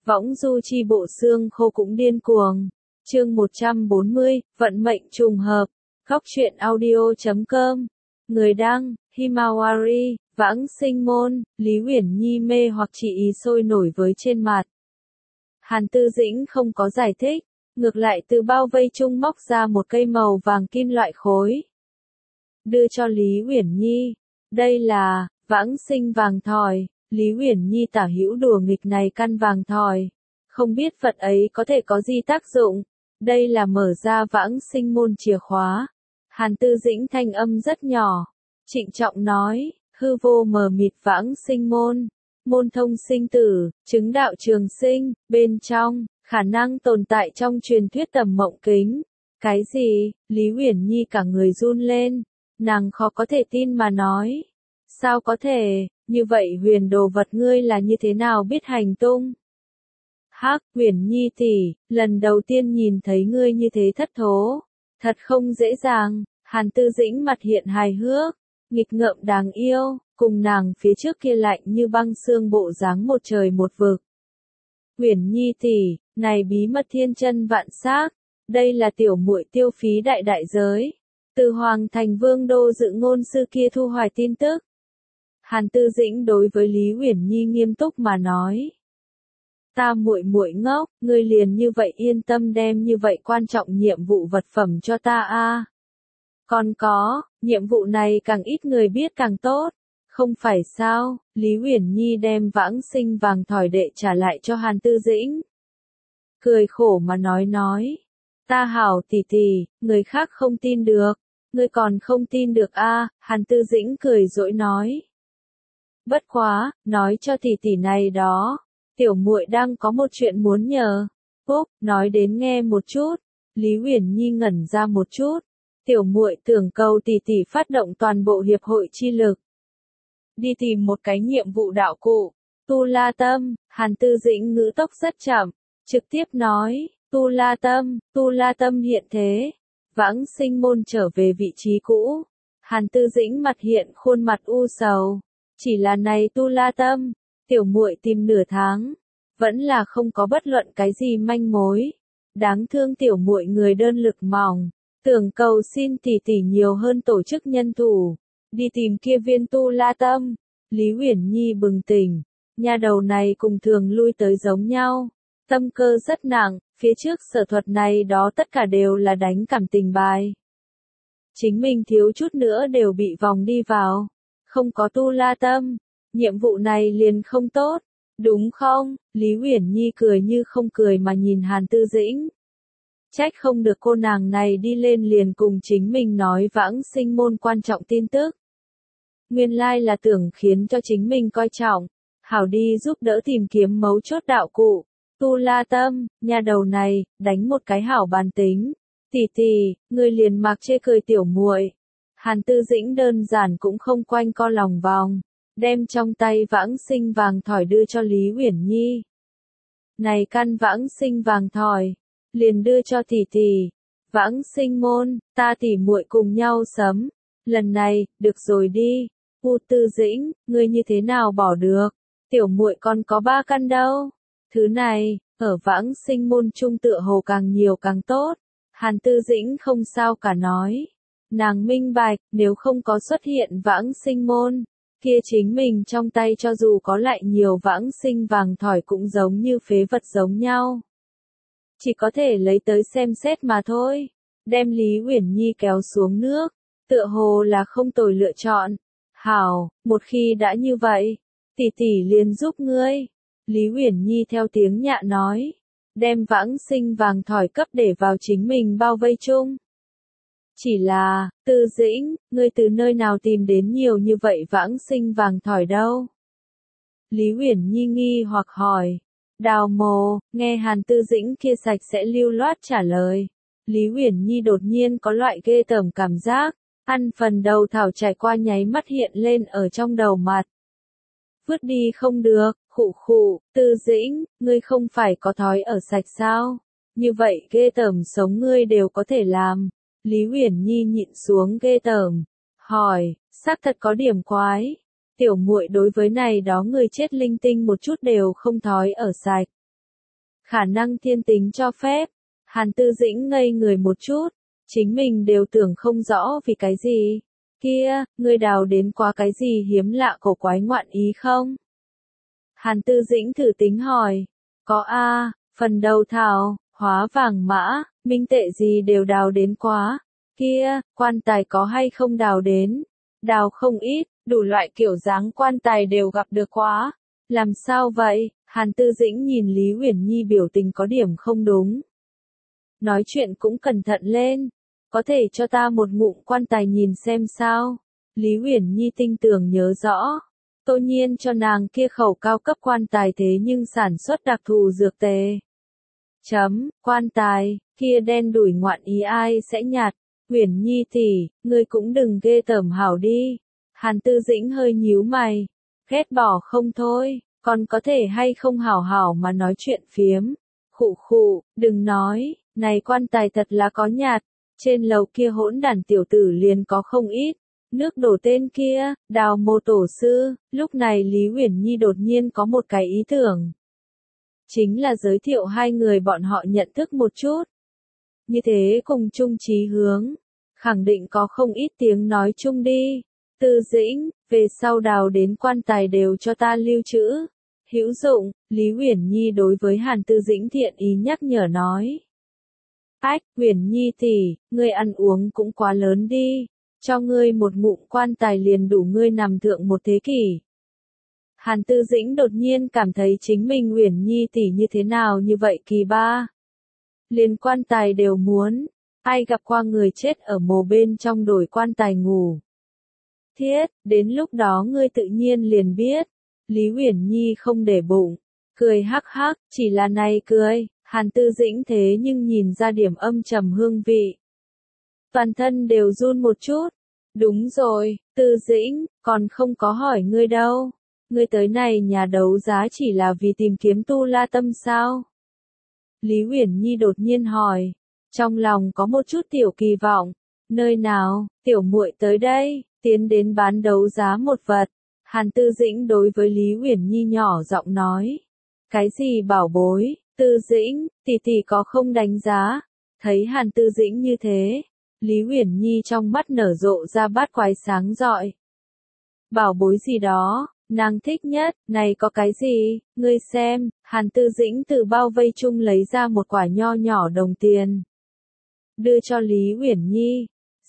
Võng du chi bộ xương khô cũng điên cuồng. Chương 140, vận mệnh trùng hợp. Góc truyện audio.com. Người đăng, Himawari, Vãng Sinh Môn, Lý Uyển Nhi mê hoặc chỉ ý sôi nổi với trên mặt. Hàn Tư Dĩnh không có giải thích, ngược lại từ bao vây chung móc ra một cây màu vàng kim loại khối. Đưa cho Lý Uyển Nhi. Đây là, vãng sinh vàng thỏi. Lý Uyển Nhi tả hữu đùa nghịch này căn vàng thỏi. Không biết vật ấy có thể có gì tác dụng. Đây là mở ra vãng sinh môn chìa khóa. Hàn Tư Dĩnh thanh âm rất nhỏ. Trịnh trọng nói, hư vô mờ mịt vãng sinh môn. Môn thông sinh tử, chứng đạo trường sinh, bên trong, khả năng tồn tại trong truyền thuyết tầm mộng kính. Cái gì? Lý Uyển Nhi cả người run lên. Nàng khó có thể tin mà nói. Sao có thể, như vậy huyền đồ vật ngươi là như thế nào biết hành tung? Hắc, Uyển Nhi tỷ, lần đầu tiên nhìn thấy ngươi như thế thất thố. Thật không dễ dàng. Hàn Tư Dĩnh mặt hiện hài hước, nghịch ngợm đáng yêu, cùng nàng phía trước kia lạnh như băng xương bộ dáng một trời một vực. Uyển Nhi tỷ, này bí mật thiên chân vạn xác, đây là tiểu muội tiêu phí đại giới. Từ Hoàng Thành Vương đô dự ngôn sư kia thu hoài tin tức. Hàn Tư Dĩnh đối với Lý Uyển Nhi nghiêm túc mà nói. Ta muội ngốc, ngươi liền như vậy yên tâm đem như vậy quan trọng nhiệm vụ vật phẩm cho ta a. Còn có, nhiệm vụ này càng ít người biết càng tốt. Không phải sao, Lý Uyển Nhi đem vãng sinh vàng thỏi đệ trả lại cho Hàn Tư Dĩnh. Cười khổ mà nói. Ta hảo tỷ tỷ, người khác không tin được. Ngươi còn không tin được a? Hàn Tư Dĩnh cười dỗi nói. Bất quá, nói cho tỷ tỷ này đó. Tiểu muội đang có một chuyện muốn nhờ. Úp, nói đến nghe một chút. Lý Uyển Nhi ngẩn ra một chút. Tiểu muội tưởng cầu tỷ tỷ phát động toàn bộ hiệp hội chi lực. Đi tìm một cái nhiệm vụ đạo cụ. Tu La Tâm, Hàn Tư Dĩnh ngữ tốc rất chậm. Trực tiếp nói, Tu La Tâm hiện thế. Vãng sinh môn trở về vị trí cũ. Hàn Tư Dĩnh mặt hiện khuôn mặt u sầu. Chỉ là này Tu La Tâm, tiểu muội tìm nửa tháng, vẫn là không có bất luận cái gì manh mối. Đáng thương tiểu muội người đơn lực mỏng, tưởng cầu xin tỷ tỷ nhiều hơn tổ chức nhân thủ, đi tìm kia viên Tu La Tâm. Lý Uyển Nhi bừng tỉnh, nha đầu này cùng thường lui tới giống nhau, tâm cơ rất nặng, phía trước sở thuật này đó tất cả đều là đánh cảm tình bài. Chính mình thiếu chút nữa đều bị vòng đi vào, không có Tu La Tâm, nhiệm vụ này liền không tốt, đúng không? Lý Uyển Nhi cười như không cười mà nhìn Hàn Tư Dĩnh. Trách không được cô nàng này đi lên liền cùng chính mình nói vãng sinh môn quan trọng tin tức. Nguyên lai là tưởng khiến cho chính mình coi trọng, hảo đi giúp đỡ tìm kiếm mấu chốt đạo cụ. Tu La Tâm, nhà đầu này, đánh một cái hảo bàn tính. Tỷ tỷ, người liền mặc chê cười tiểu muội. Hàn Tư Dĩnh đơn giản cũng không quanh co lòng vòng, đem trong tay vãng sinh vàng thỏi đưa cho Lý Uyển Nhi. Này căn vãng sinh vàng thỏi, liền đưa cho tỷ tỷ. Vãng sinh môn, ta tỷ muội cùng nhau sấm. Lần này, được rồi đi. Tư Dĩnh, ngươi như thế nào bỏ được? Tiểu muội còn có 3 căn đâu. Thứ này, ở vãng sinh môn trung tựa hồ càng nhiều càng tốt. Hàn Tư Dĩnh không sao cả nói. Nàng minh bạch, nếu không có xuất hiện vãng sinh môn, kia chính mình trong tay cho dù có lại nhiều vãng sinh vàng thỏi cũng giống như phế vật giống nhau. Chỉ có thể lấy tới xem xét mà thôi. Đem Lý Uyển Nhi kéo xuống nước, tựa hồ là không tồi lựa chọn. Hảo, một khi đã như vậy, tỷ tỷ liền giúp ngươi. Lý Uyển Nhi theo tiếng nhạ nói, đem vãng sinh vàng thỏi cấp để vào chính mình bao vây chung. Chỉ là, Tư Dĩnh, ngươi từ nơi nào tìm đến nhiều như vậy vãng sinh vàng thỏi đâu? Lý Uyển Nhi nghi hoặc hỏi. Đào mồ, nghe Hàn Tư Dĩnh kia sạch sẽ lưu loát trả lời. Lý Uyển Nhi đột nhiên có loại ghê tởm cảm giác, ăn phần đầu thảo trải qua nháy mắt hiện lên ở trong đầu mặt. Vứt đi không được, khụ, Tư Dĩnh, ngươi không phải có thói ở sạch sao? Như vậy ghê tởm sống ngươi đều có thể làm. Lý Uyển Nhi nhịn xuống ghê tởm, hỏi, xác thật có điểm quái. Tiểu muội đối với này đó người chết linh tinh một chút đều không thói ở sạch. Khả năng thiên tính cho phép. Hàn Tư Dĩnh ngây người một chút, chính mình đều tưởng không rõ vì cái gì. Kia, ngươi đào đến quá cái gì hiếm lạ cổ quái ngoạn ý không? Hàn Tư Dĩnh thử tính hỏi. Có a, phần đầu thảo, hóa vàng mã, minh tệ gì đều đào đến quá. Kia, quan tài có hay không đào đến? Đào không ít, đủ loại kiểu dáng quan tài đều gặp được quá. Làm sao vậy? Hàn Tư Dĩnh nhìn Lý Uyển Nhi biểu tình có điểm không đúng. Nói chuyện cũng cẩn thận lên. Có thể cho ta một ngụm quan tài nhìn xem sao? Lý Uyển Nhi tinh tường nhớ rõ. Tô Nhiên cho nàng kia khẩu cao cấp quan tài thế nhưng sản xuất đặc thù dược tề. Quan tài, kia đen đủi ngoạn ý ai sẽ nhạt. Uyển Nhi tỷ, ngươi cũng đừng ghê tởm hảo đi. Hàn Tư Dĩnh hơi nhíu mày. Ghét bỏ không thôi, còn có thể hay không hảo hảo mà nói chuyện phiếm. Khụ khụ, đừng nói, này quan tài thật là có nhạt. Trên lầu kia hỗn đản tiểu tử liền có không ít. Nước đổ tên kia, đào mộ tổ sư. Lúc này Lý Uyển Nhi đột nhiên có một cái ý tưởng. Chính là giới thiệu hai người bọn họ nhận thức một chút. Như thế cùng chung chí hướng. Khẳng định có không ít tiếng nói chung đi. Tư Dĩnh, về sau đào đến quan tài đều cho ta lưu trữ. Hữu dụng, Lý Uyển Nhi đối với Hàn Tư Dĩnh thiện ý nhắc nhở nói. Ách, Uyển Nhi tỷ, ngươi ăn uống cũng quá lớn đi. Cho ngươi một ngụm quan tài liền đủ ngươi nằm thượng một thế kỷ. Hàn Tư Dĩnh đột nhiên cảm thấy chính mình Uyển Nhi tỷ như thế nào như vậy kỳ ba. Liền quan tài đều muốn. Ai gặp qua người chết ở mồ bên trong đổi quan tài ngủ. Thiết, đến lúc đó ngươi tự nhiên liền biết. Lý Uyển Nhi không để bụng. Cười hắc hắc, chỉ là này cười. Hàn Tư Dĩnh thế nhưng nhìn ra điểm âm trầm hương vị. Toàn thân đều run một chút. Đúng rồi, Tư Dĩnh, còn không có hỏi ngươi đâu. Ngươi tới này nhà đấu giá chỉ là vì tìm kiếm Tu La Tâm sao? Lý Uyển Nhi đột nhiên hỏi. Trong lòng có một chút tiểu kỳ vọng. Nơi nào, tiểu muội tới đây, tiến đến bán đấu giá một vật. Hàn Tư Dĩnh đối với Lý Uyển Nhi nhỏ giọng nói. Cái gì bảo bối, Tư Dĩnh, tỷ tỷ có không đánh giá? Thấy Hàn Tư Dĩnh như thế, Lý Uyển Nhi trong mắt nở rộ ra bát quái sáng rọi. Bảo bối gì đó, nàng thích nhất, này có cái gì, ngươi xem, Hàn Tư Dĩnh từ bao vây chung lấy ra một quả nho nhỏ đồng tiền. Đưa cho Lý Uyển Nhi.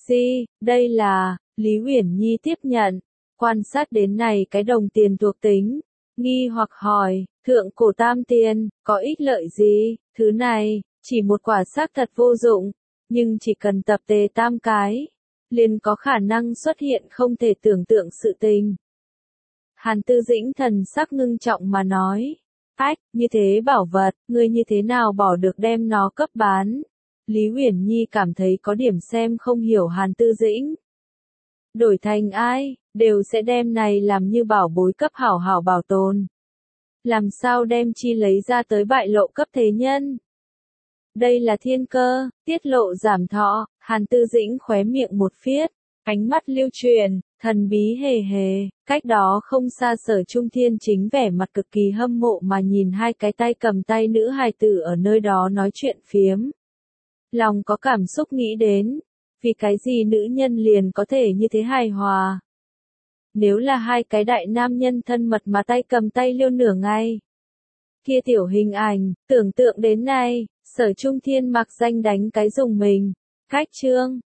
Đây là, Lý Uyển Nhi tiếp nhận, quan sát đến này cái đồng tiền thuộc tính, nghi hoặc hỏi, thượng cổ tam tiền, có ích lợi gì, thứ này, chỉ một quả xác thật vô dụng, nhưng chỉ cần tập tề tam cái, liền có khả năng xuất hiện không thể tưởng tượng sự tình. Hàn Tư Dĩnh thần sắc ngưng trọng mà nói, ách, như thế bảo vật, ngươi như thế nào bỏ được đem nó cấp bán? Lý Uyển Nhi cảm thấy có điểm xem không hiểu Hàn Tư Dĩnh. Đổi thành ai, đều sẽ đem này làm như bảo bối cấp hảo hảo bảo tồn. Làm sao đem chi lấy ra tới bại lộ cấp thế nhân? Đây là thiên cơ, tiết lộ giảm thọ. Hàn Tư Dĩnh khóe miệng một phiết, ánh mắt lưu truyền, thần bí hề hề. Cách đó không xa Sở Trung Thiên chính vẻ mặt cực kỳ hâm mộ mà nhìn hai cái tay cầm tay nữ hài tử ở nơi đó nói chuyện phiếm. Lòng có cảm xúc nghĩ đến, vì cái gì nữ nhân liền có thể như thế hài hòa. Nếu là hai cái đại nam nhân thân mật mà tay cầm tay liêu nửa ngày. Kia tiểu hình ảnh, tưởng tượng đến nay, Sở Trung Thiên mặc danh đánh cái dùng mình. Cách chương.